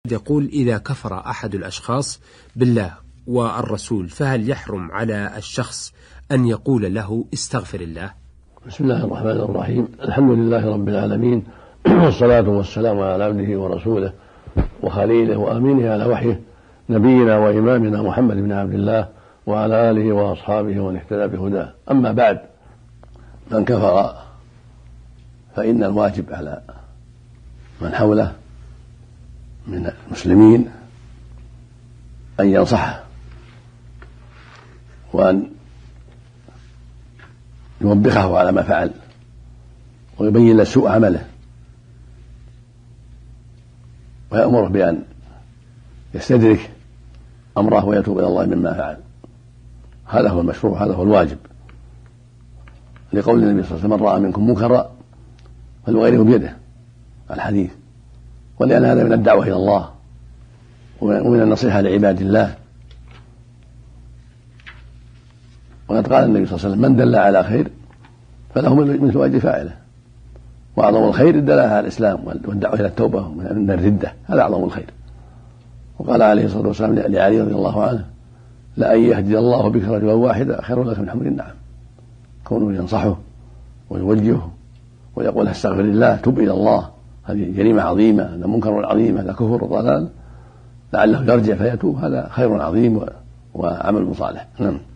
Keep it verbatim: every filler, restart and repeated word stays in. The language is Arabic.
يقول: إذا كفر أحد الأشخاص بالله والرسول فهل يحرم على الشخص أن يقول له استغفر الله؟ بسم الله الرحمن الرحيم. الحمد لله رب العالمين، والصلاة والسلام على عبده ورسوله وخليله وأمينه على وحيه نبينا وإمامنا محمد بن عبد الله وعلى آله وأصحابه ومن اهتدى بهداه. أما بعد، من كفر فإن الواجب على من حوله من المسلمين أن ينصحه وأن يوبخه على ما فعل ويبين له سوء عمله ويأمره بأن يستدرك أمره ويتوب إلى الله مما فعل. هذا هو المشروع، هذا هو الواجب، لقول النبي صلى الله عليه وسلم: من رأى منكم منكرا فليغيره بيده الحديث، ولأن هذا من الدعوة إلى الله ومن النصيحة لعباد الله. وقد قال النبي صلى الله عليه وسلم: من دل على خير فله مثل أجر فاعله، وأعظم الخير الدلالة على الإسلام والدعوة إلى التوبة من الردة، هذا أعظم الخير. وقال عليه الصلاة والسلام لعلي رضي الله عنه: لأن يهدي الله بك رجلا واحدا خير لك من حمر النعم. كونه ينصحه ويوجهه ويقول: استغفر الله، تب إلى الله، هذه جريمة عظيمة، هذا منكر عظيم، هذا كفر وضلال، لعله يرجع فيتوب، هذا خير عظيم وعمل صالح. نعم.